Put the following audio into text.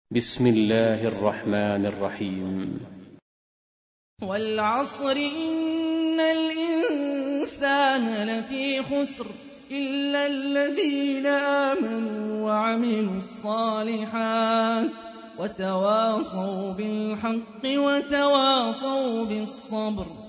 بسم الله الرحمن الرحيم. والعصر إن الإنسان لفي خسر إلا الذين آمنوا وعملوا الصالحات وتواصوا بالحق وتواصوا بالصبر